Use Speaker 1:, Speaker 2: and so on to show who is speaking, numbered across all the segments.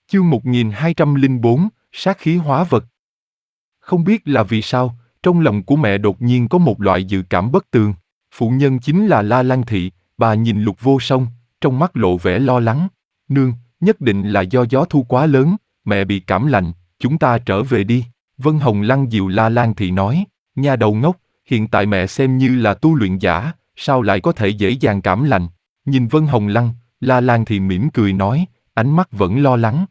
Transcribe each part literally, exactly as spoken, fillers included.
Speaker 1: Chương một nghìn hai trăm lẻ bốn, sát khí hóa vật. Không biết là vì sao, trong lòng của mẹ đột nhiên có một loại dự cảm bất tường. Phụ nhân chính là La Lan Thị, bà nhìn Lục Vô Song, trong mắt lộ vẻ lo lắng. Nương, nhất định là do gió thu quá lớn, mẹ bị cảm lạnh, chúng ta trở về đi. Vân Hồng Lăng dìu La Lan Thị nói, nha đầu ngốc, hiện tại mẹ xem như là tu luyện giả, sao lại có thể dễ dàng cảm lạnh. Nhìn Vân Hồng Lăng, La Lan Thị mỉm cười nói, ánh mắt vẫn lo lắng.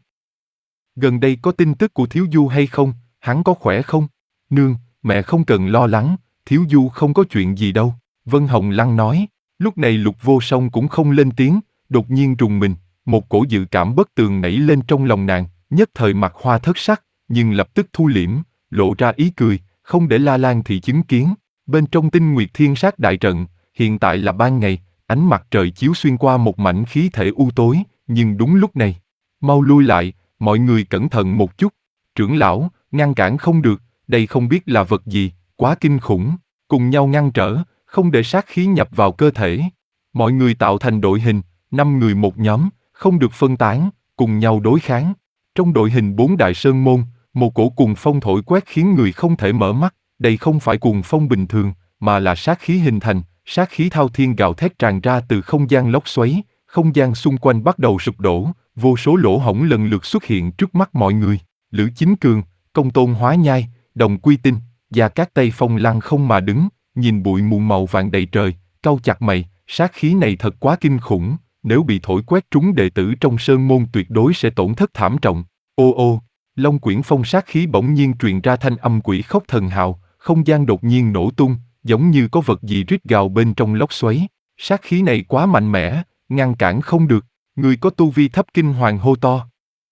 Speaker 1: Gần đây có tin tức của Thiếu Du hay không, hắn có khỏe không? Nương, mẹ không cần lo lắng, Thiếu Du không có chuyện gì đâu, Vân Hồng Lăng nói. Lúc này Lục Vô Song cũng không lên tiếng, đột nhiên rùng mình, một cổ dự cảm bất tường nảy lên trong lòng nàng, nhất thời mặt hoa thất sắc, nhưng lập tức thu liễm, lộ ra ý cười, không để La Lan Thị chứng kiến. Bên trong Tinh Nguyệt Thiên Sát đại trận, hiện tại là ban ngày, ánh mặt trời chiếu xuyên qua một mảnh khí thể u tối, nhưng đúng lúc này, mau lui lại, mọi người cẩn thận một chút. Trưởng lão, ngăn cản không được, đây không biết là vật gì, quá kinh khủng, cùng nhau ngăn trở, không để sát khí nhập vào cơ thể. Mọi người tạo thành đội hình, năm người một nhóm, không được phân tán, cùng nhau đối kháng. Trong đội hình bốn đại sơn môn, một cổ cuồng phong thổi quét khiến người không thể mở mắt, đây không phải cuồng phong bình thường, mà là sát khí hình thành, sát khí thao thiên gào thét tràn ra từ không gian lốc xoáy, không gian xung quanh bắt đầu sụp đổ, vô số lỗ hổng lần lượt xuất hiện trước mắt mọi người. Lữ Chính Cường, Công Tôn Hóa Nhai, Đồng Quy Tinh, Gia Cát Tây Phong lăng không mà đứng, nhìn bụi mù màu vàng đầy trời, cau chặt mày, sát khí này thật quá kinh khủng, nếu bị thổi quét trúng đệ tử trong sơn môn tuyệt đối sẽ tổn thất thảm trọng. Ô ô, Long Quyển Phong sát khí bỗng nhiên truyền ra thanh âm quỷ khóc thần hào, không gian đột nhiên nổ tung, giống như có vật gì rít gào bên trong lốc xoáy. Sát khí này quá mạnh mẽ, ngăn cản không được, người có tu vi thấp kinh hoàng hô to.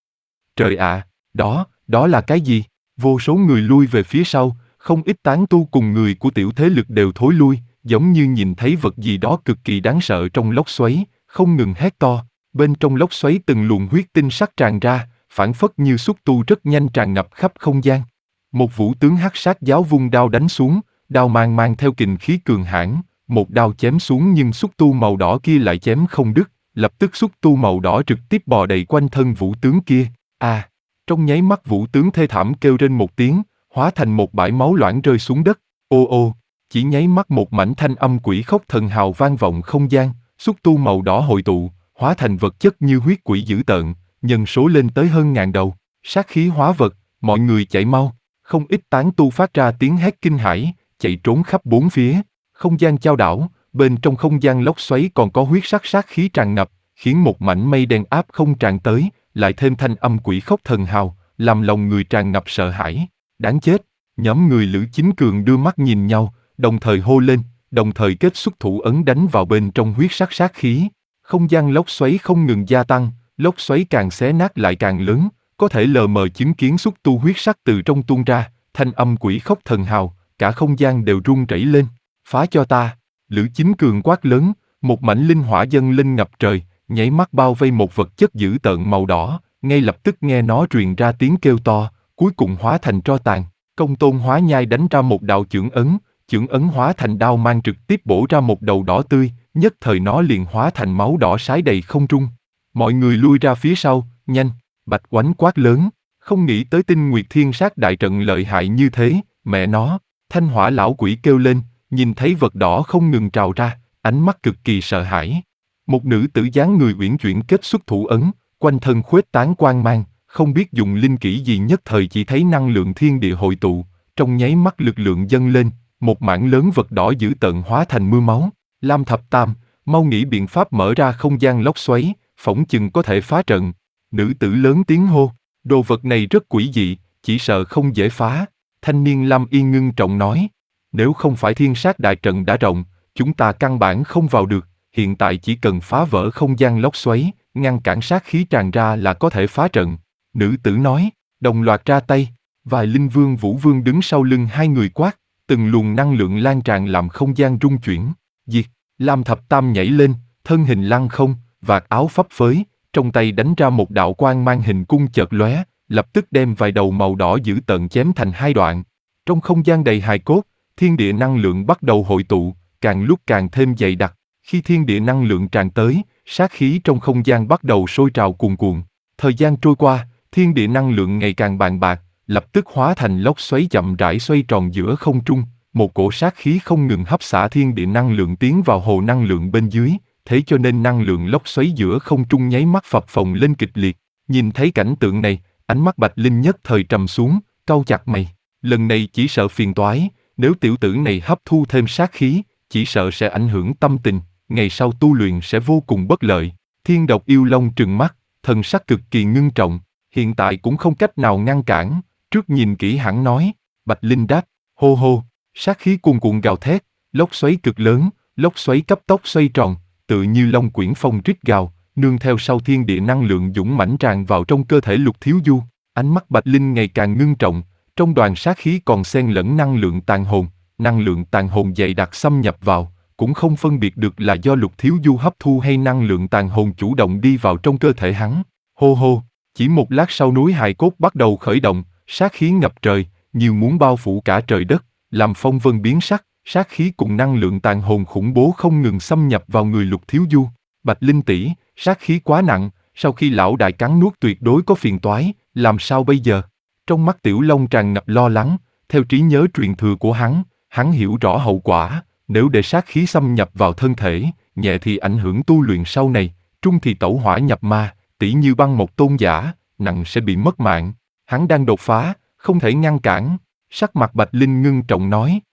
Speaker 1: Trời ạ, đó, đó là cái gì? Vô số người lui về phía sau, không ít tán tu cùng người của tiểu thế lực đều thối lui, giống như nhìn thấy vật gì đó cực kỳ đáng sợ trong lốc xoáy, không ngừng hét to. Bên trong lốc xoáy từng luồng huyết tinh sắc tràn ra, phảng phất như xúc tu rất nhanh tràn ngập khắp không gian. Một vũ tướng hắc sát giáo vung đao đánh xuống, đao mang mang theo kình khí cường hãn, một đao chém xuống nhưng xúc tu màu đỏ kia lại chém không đứt, lập tức xúc tu màu đỏ trực tiếp bò đầy quanh thân vũ tướng kia. À, trong nháy mắt vũ tướng thê thảm kêu rên một tiếng, hóa thành một bãi máu loãng rơi xuống đất. Ô ô, chỉ nháy mắt một mảnh thanh âm quỷ khóc thần hào vang vọng không gian, xúc tu màu đỏ hội tụ, hóa thành vật chất như huyết quỷ dữ tợn, nhân số lên tới hơn ngàn đầu. Sát khí hóa vật, mọi người chạy mau, không ít tán tu phát ra tiếng hét kinh hãi, chạy trốn khắp bốn phía. Không gian chao đảo, bên trong không gian lốc xoáy còn có huyết sắc sát khí tràn ngập, khiến một mảnh mây đen áp không tràn tới, lại thêm thanh âm quỷ khóc thần hào, làm lòng người tràn ngập sợ hãi. Đáng chết, nhóm người Lữ Chính Cường đưa mắt nhìn nhau, đồng thời hô lên, đồng thời kết xuất thủ ấn đánh vào bên trong huyết sắc sát khí. Không gian lốc xoáy không ngừng gia tăng, lốc xoáy càng xé nát lại càng lớn, có thể lờ mờ chứng kiến xúc tu huyết sắc từ trong tuôn ra, thanh âm quỷ khóc thần hào, cả không gian đều rung rẩy lên. Phá cho ta! Lữ Chính Cường quát lớn, một mảnh linh hỏa dâng lên ngập trời, nháy mắt bao vây một vật chất dữ tợn màu đỏ, ngay lập tức nghe nó truyền ra tiếng kêu to, cuối cùng hóa thành tro tàn. Công Tôn Hóa Nhai đánh ra một đạo chưởng ấn, chưởng ấn hóa thành đao mang trực tiếp bổ ra một đầu đỏ tươi, nhất thời nó liền hóa thành máu đỏ sái đầy không trung. Mọi người lui ra phía sau, nhanh! Bạch Oánh quát lớn, không nghĩ tới Tinh Nguyệt Thiên Sát đại trận lợi hại như thế, mẹ nó! Thanh Hỏa lão quỷ kêu lên, nhìn thấy vật đỏ không ngừng trào ra, ánh mắt cực kỳ sợ hãi. Một nữ tử dáng người uyển chuyển kết xuất thủ ấn, quanh thân khuếch tán quang mang, không biết dùng linh kỹ gì nhất thời chỉ thấy năng lượng thiên địa hội tụ, trong nháy mắt lực lượng dâng lên, một mảng lớn vật đỏ dữ tợn hóa thành mưa máu. Lam Thập Tam, mau nghĩ biện pháp mở ra không gian lốc xoáy, phỏng chừng có thể phá trận. Nữ tử lớn tiếng hô, đồ vật này rất quỷ dị, chỉ sợ không dễ phá. Thanh niên Lam Y ngưng trọng nói, nếu không phải thiên sát đại trận đã rộng, chúng ta căn bản không vào được, hiện tại chỉ cần phá vỡ không gian lốc xoáy, ngăn cản sát khí tràn ra là có thể phá trận. Nữ tử nói, đồng loạt ra tay, vài linh vương vũ vương đứng sau lưng hai người quát, từng luồng năng lượng lan tràn làm không gian rung chuyển. Diệt! Lam Thập Tam nhảy lên, thân hình lăng không, vạt áo phấp phới, trong tay đánh ra một đạo quang mang hình cung chợt lóe, lập tức đem vài đầu màu đỏ dữ tợn chém thành hai đoạn. Trong không gian đầy hài cốt, thiên địa năng lượng bắt đầu hội tụ, càng lúc càng thêm dày đặc. Khi thiên địa năng lượng tràn tới, sát khí trong không gian bắt đầu sôi trào cuồn cuộn. Thời gian trôi qua, thiên địa năng lượng ngày càng bàn bạc, lập tức hóa thành lốc xoáy chậm rãi xoay tròn giữa không trung, một cổ sát khí không ngừng hấp xả thiên địa năng lượng tiến vào hồ năng lượng bên dưới, thế cho nên năng lượng lốc xoáy giữa không trung nháy mắt phập phồng lên kịch liệt. Nhìn thấy cảnh tượng này, ánh mắt Bạch Linh nhất thời trầm xuống, cau chặt mày. Lần này chỉ sợ phiền toái, nếu tiểu tử này hấp thu thêm sát khí, chỉ sợ sẽ ảnh hưởng tâm tình, ngày sau tu luyện sẽ vô cùng bất lợi. Thiên độc yêu long trừng mắt, thần sắc cực kỳ ngưng trọng, hiện tại cũng không cách nào ngăn cản, trước nhìn kỹ hẳn nói. Bạch Linh đáp, hô hô, sát khí cuồn cuộn gào thét, lốc xoáy cực lớn, lốc xoáy cấp tốc xoay tròn, tự như long quyển phong rít gào, nương theo sau thiên địa năng lượng dũng mãnh tràn vào trong cơ thể Lục Thiếu Du. Ánh mắt Bạch Linh ngày càng ngưng trọng, trong đoàn sát khí còn xen lẫn năng lượng tàn hồn, năng lượng tàn hồn dày đặc xâm nhập vào, cũng không phân biệt được là do Lục Thiếu Du hấp thu hay năng lượng tàn hồn chủ động đi vào trong cơ thể hắn. Hô hô, chỉ một lát sau núi hài cốt bắt đầu khởi động, sát khí ngập trời, nhiều muốn bao phủ cả trời đất, làm phong vân biến sắc, sát khí cùng năng lượng tàn hồn khủng bố không ngừng xâm nhập vào người Lục Thiếu Du. Bạch Linh tỷ, sát khí quá nặng, sau khi lão đại cắn nuốt tuyệt đối có phiền toái, làm sao bây giờ? Trong mắt Tiểu Long tràn ngập lo lắng, theo trí nhớ truyền thừa của hắn, hắn hiểu rõ hậu quả, nếu để sát khí xâm nhập vào thân thể, nhẹ thì ảnh hưởng tu luyện sau này, trung thì tẩu hỏa nhập ma, tỷ như băng một tôn giả, nặng sẽ bị mất mạng. Hắn đang đột phá, không thể ngăn cản. Sắc mặt Bạch Linh ngưng trọng nói,